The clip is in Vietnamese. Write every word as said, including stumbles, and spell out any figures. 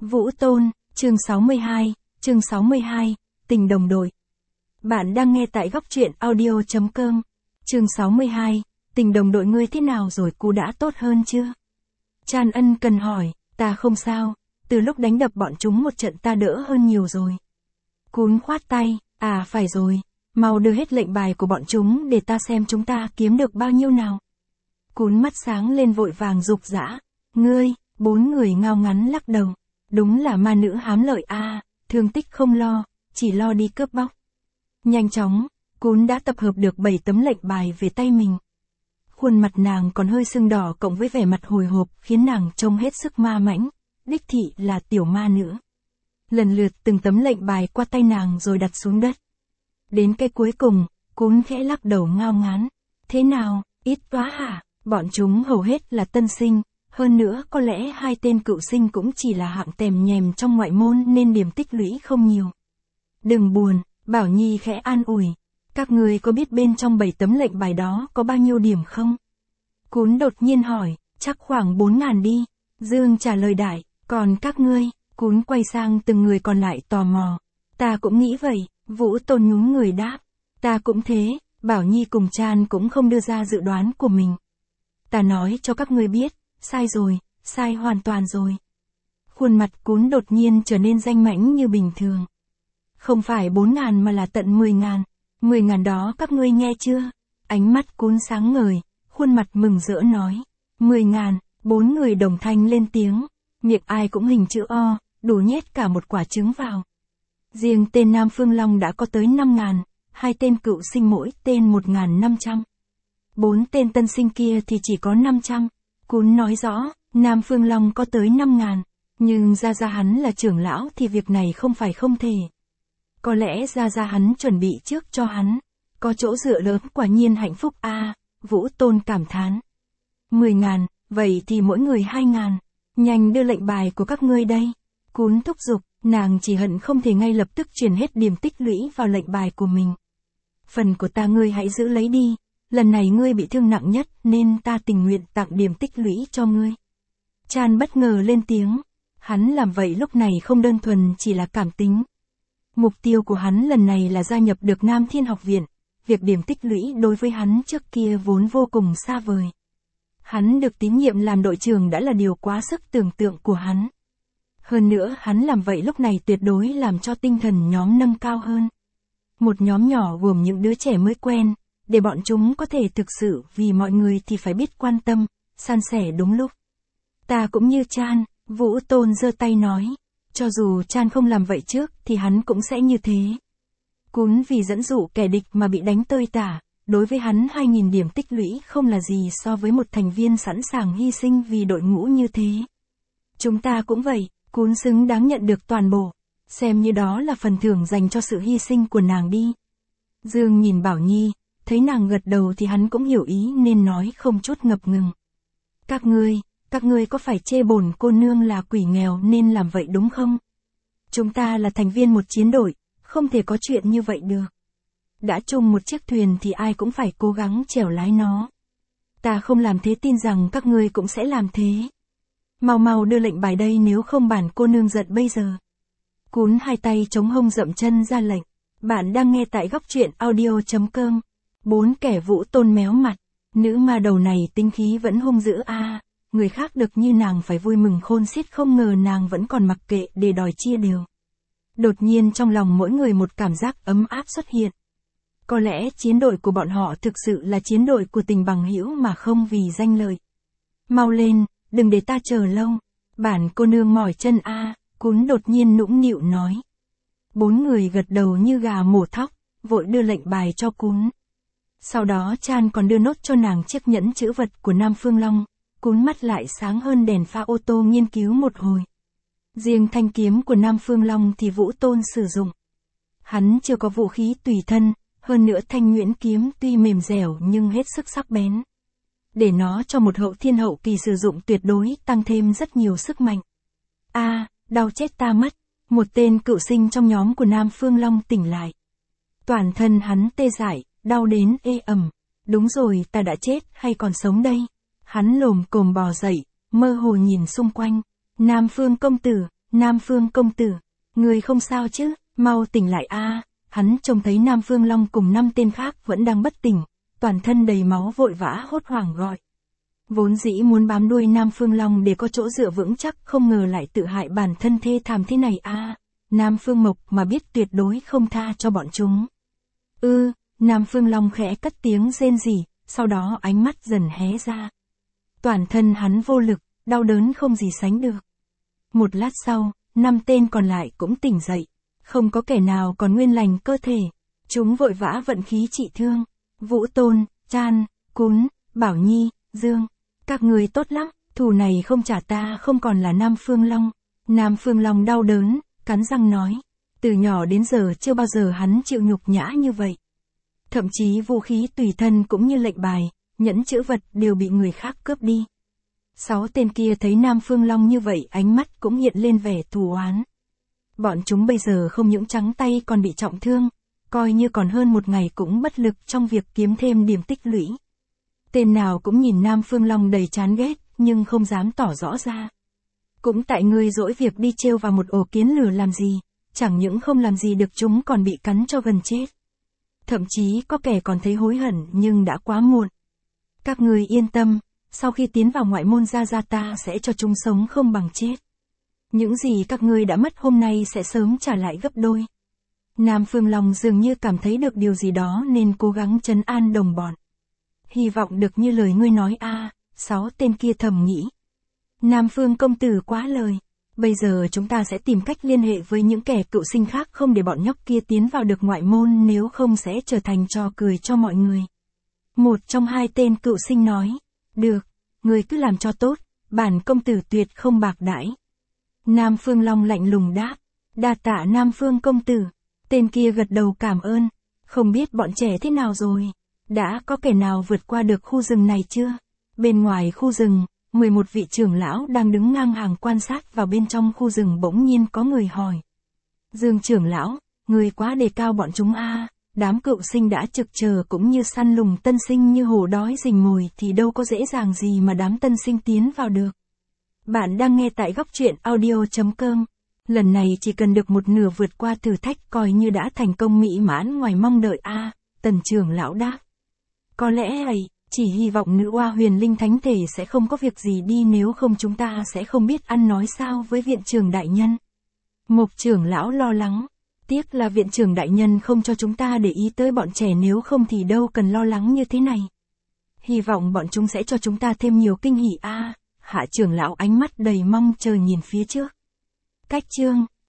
Vũ Tôn, chương sáu mươi hai, chương sáu mươi hai, tình đồng đội. Bạn đang nghe tại góc truyện audio.com. Chương sáu mươi hai, tình đồng đội ngươi thế nào rồi, cú đã tốt hơn chưa? Chan Ân cần hỏi, ta không sao, từ lúc đánh đập bọn chúng một trận ta đỡ hơn nhiều rồi. Cún khoát tay, à phải rồi, mau đưa hết lệnh bài của bọn chúng để ta xem chúng ta kiếm được bao nhiêu nào. Cún mắt sáng lên vội vàng rục rã, ngươi, bốn người ngao ngắn lắc đầu. Đúng là ma nữ hám lợi a, à, thương tích không lo, chỉ lo đi cướp bóc. Nhanh chóng, Cún đã tập hợp được bảy tấm lệnh bài về tay mình. Khuôn mặt nàng còn hơi sưng đỏ cộng với vẻ mặt hồi hộp khiến nàng trông hết sức ma mãnh, đích thị là tiểu ma nữ. Lần lượt từng tấm lệnh bài qua tay nàng rồi đặt xuống đất. Đến cái cuối cùng, Cún khẽ lắc đầu ngao ngán. Thế nào, ít quá hả? Bọn chúng hầu hết là tân sinh. Hơn nữa có lẽ hai tên cựu sinh cũng chỉ là hạng tèm nhèm trong ngoại môn nên điểm tích lũy không nhiều. Đừng buồn, Bảo Nhi khẽ an ủi. Các người có biết bên trong bảy tấm lệnh bài đó có bao nhiêu điểm không? Cún đột nhiên hỏi, chắc khoảng bốn ngàn đi. Dương trả lời đại, còn các ngươi? Cún quay sang từng người còn lại tò mò. Ta cũng nghĩ vậy, Vũ Tôn nhún người đáp. Ta cũng thế, Bảo Nhi cùng Chan cũng không đưa ra dự đoán của mình. Ta nói cho các ngươi biết. Sai rồi, sai hoàn toàn rồi. Khuôn mặt Cún đột nhiên trở nên danh mãnh như bình thường. Không phải bốn ngàn mà là tận mười ngàn. Mười ngàn đó các ngươi nghe chưa? Ánh mắt Cún sáng ngời, khuôn mặt mừng rỡ nói. Mười ngàn, bốn người đồng thanh lên tiếng. Miệng ai cũng hình chữ O, đủ nhét cả một quả trứng vào. Riêng tên Nam Phương Long đã có tới năm ngàn, hai tên cựu sinh mỗi tên một ngàn năm trăm. Bốn tên tân sinh kia thì chỉ có năm trăm. Cún nói rõ, Nam Phương Long có tới năm ngàn, nhưng Gia Gia hắn là trưởng lão thì việc này không phải không thể. Có lẽ Gia Gia hắn chuẩn bị trước cho hắn, có chỗ dựa lớn quả nhiên hạnh phúc a. À, Vũ Tôn cảm thán. Mười ngàn, vậy thì mỗi người hai ngàn, nhanh đưa lệnh bài của các ngươi đây. Cún thúc giục, nàng chỉ hận không thể ngay lập tức chuyển hết điểm tích lũy vào lệnh bài của mình. Phần của ta ngươi hãy giữ lấy đi. Lần này ngươi bị thương nặng nhất nên ta tình nguyện tặng điểm tích lũy cho ngươi. Chan bất ngờ lên tiếng. Hắn làm vậy lúc này không đơn thuần chỉ là cảm tính. Mục tiêu của hắn lần này là gia nhập được Nam Thiên Học Viện. Việc điểm tích lũy đối với hắn trước kia vốn vô cùng xa vời. Hắn được tín nhiệm làm đội trưởng đã là điều quá sức tưởng tượng của hắn. Hơn nữa hắn làm vậy lúc này tuyệt đối làm cho tinh thần nhóm nâng cao hơn. Một nhóm nhỏ gồm những đứa trẻ mới quen. Để bọn chúng có thể thực sự vì mọi người thì phải biết quan tâm, san sẻ đúng lúc. Ta cũng như Chan, Vũ Tôn giơ tay nói. Cho dù Chan không làm vậy trước thì hắn cũng sẽ như thế. Cún vì dẫn dụ kẻ địch mà bị đánh tơi tả, đối với hắn hai nghìn điểm tích lũy không là gì so với một thành viên sẵn sàng hy sinh vì đội ngũ như thế. Chúng ta cũng vậy, Cún xứng đáng nhận được toàn bộ, xem như đó là phần thưởng dành cho sự hy sinh của nàng đi. Dương nhìn Bảo Nhi. Thấy nàng gật đầu thì hắn cũng hiểu ý nên nói không chút ngập ngừng. Các ngươi, các ngươi có phải chê bổn cô nương là quỷ nghèo nên làm vậy đúng không? Chúng ta là thành viên một chiến đội, không thể có chuyện như vậy được. Đã chung một chiếc thuyền thì ai cũng phải cố gắng chèo lái nó. Ta không làm thế tin rằng các ngươi cũng sẽ làm thế. Mau mau đưa lệnh bài đây nếu không bản cô nương giận bây giờ. Cún hai tay chống hông dậm chân ra lệnh. Bạn đang nghe tại góc truyện audio.com. Bốn kẻ Vũ Tôn méo mặt, nữ ma đầu này tinh khí vẫn hung dữ a, à, người khác được như nàng phải vui mừng khôn xiết không ngờ nàng vẫn còn mặc kệ để đòi chia đều. Đột nhiên trong lòng mỗi người một cảm giác ấm áp xuất hiện. Có lẽ chiến đội của bọn họ thực sự là chiến đội của tình bằng hữu mà không vì danh lợi. Mau lên, đừng để ta chờ lâu, bản cô nương mỏi chân a, à, Cún đột nhiên nũng nịu nói. Bốn người gật đầu như gà mổ thóc, vội đưa lệnh bài cho Cún. Sau đó Chan còn đưa nốt cho nàng chiếc nhẫn chữ vật của Nam Phương Long, Cún mắt lại sáng hơn đèn pha ô tô nghiên cứu một hồi. Riêng thanh kiếm của Nam Phương Long thì Vũ Tôn sử dụng. Hắn chưa có vũ khí tùy thân, hơn nữa thanh nhuyễn kiếm tuy mềm dẻo nhưng hết sức sắc bén. Để nó cho một hậu thiên hậu kỳ sử dụng tuyệt đối tăng thêm rất nhiều sức mạnh. A, à, đau chết ta mất, một tên cựu sinh trong nhóm của Nam Phương Long tỉnh lại. Toàn thân hắn tê dại. Đau đến ê ẩm. Đúng rồi, ta đã chết hay còn sống đây? Hắn lồm cồm bò dậy, mơ hồ nhìn xung quanh. Nam Phương công tử, Nam Phương công tử, người không sao chứ, mau tỉnh lại a. Hắn trông thấy Nam Phương Long cùng năm tên khác vẫn đang bất tỉnh, toàn thân đầy máu vội vã hốt hoảng gọi. Vốn dĩ muốn bám đuôi Nam Phương Long để có chỗ dựa vững chắc, không ngờ lại tự hại bản thân thê thảm thế này a. Nam Phương Mộc mà biết tuyệt đối không tha cho bọn chúng. Ư, ừ, Nam Phương Long khẽ cất tiếng rên rỉ, sau đó ánh mắt dần hé ra. Toàn thân hắn vô lực, đau đớn không gì sánh được. Một lát sau, năm tên còn lại cũng tỉnh dậy. Không có kẻ nào còn nguyên lành cơ thể. Chúng vội vã vận khí trị thương. Vũ Tôn, Chan, Cún, Bảo Nhi, Dương. Các người tốt lắm, thù này không trả ta không còn là Nam Phương Long. Nam Phương Long đau đớn, cắn răng nói. Từ nhỏ đến giờ chưa bao giờ hắn chịu nhục nhã như vậy. Thậm chí vũ khí tùy thân cũng như lệnh bài, nhẫn chữ vật đều bị người khác cướp đi. Sáu tên kia thấy Nam Phương Long như vậy ánh mắt cũng hiện lên vẻ thù oán. Bọn chúng bây giờ không những trắng tay còn bị trọng thương, coi như còn hơn một ngày cũng bất lực trong việc kiếm thêm điểm tích lũy. Tên nào cũng nhìn Nam Phương Long đầy chán ghét, nhưng không dám tỏ rõ ra. Cũng tại ngươi dỗi việc đi trêu vào một ổ kiến lửa làm gì, chẳng những không làm gì được chúng còn bị cắn cho gần chết. Thậm chí có kẻ còn thấy hối hận nhưng đã quá muộn. Các ngươi yên tâm, sau khi tiến vào ngoại môn Gia Gia ta sẽ cho chúng sống không bằng chết. Những gì các ngươi đã mất hôm nay sẽ sớm trả lại gấp đôi. Nam Phương Long dường như cảm thấy được điều gì đó nên cố gắng trấn an đồng bọn. Hy vọng được như lời ngươi nói a. À, sáu tên kia thầm nghĩ. Nam Phương công tử quá lời. Bây giờ chúng ta sẽ tìm cách liên hệ với những kẻ cựu sinh khác không để bọn nhóc kia tiến vào được ngoại môn, nếu không sẽ trở thành trò cười cho mọi người. Một trong hai tên cựu sinh nói. Được, người cứ làm cho tốt, bản công tử tuyệt không bạc đãi. Nam Phương Long lạnh lùng đáp. Đa tạ Nam Phương công tử. Tên kia gật đầu cảm ơn. Không biết bọn trẻ thế nào rồi? Đã có kẻ nào vượt qua được khu rừng này chưa? Bên ngoài khu rừng, mười một vị trưởng lão đang đứng ngang hàng quan sát vào bên trong khu rừng, bỗng nhiên có người hỏi. Dương trưởng lão, người quá đề cao bọn chúng a. À, đám cựu sinh đã trực chờ cũng như săn lùng tân sinh như hổ đói rình mồi thì đâu có dễ dàng gì mà đám tân sinh tiến vào được. Bạn đang nghe tại góc truyện audio chấm com. Lần này chỉ cần được một nửa vượt qua thử thách coi như đã thành công mỹ mãn ngoài mong đợi a. À, Tần trưởng lão đáp. Có lẽ ấy, chỉ hy vọng nữ oa huyền linh thánh thể sẽ không có việc gì đi, nếu không chúng ta sẽ không biết ăn nói sao với viện trưởng đại nhân. Mục trưởng lão lo lắng. Tiếc là viện trưởng đại nhân không cho chúng ta để ý tới bọn trẻ, nếu không thì đâu cần lo lắng như thế này. Hy vọng bọn chúng sẽ cho chúng ta thêm nhiều kinh hỉ a. À, Hạ trưởng lão ánh mắt đầy mong chờ nhìn phía trước. Cách chương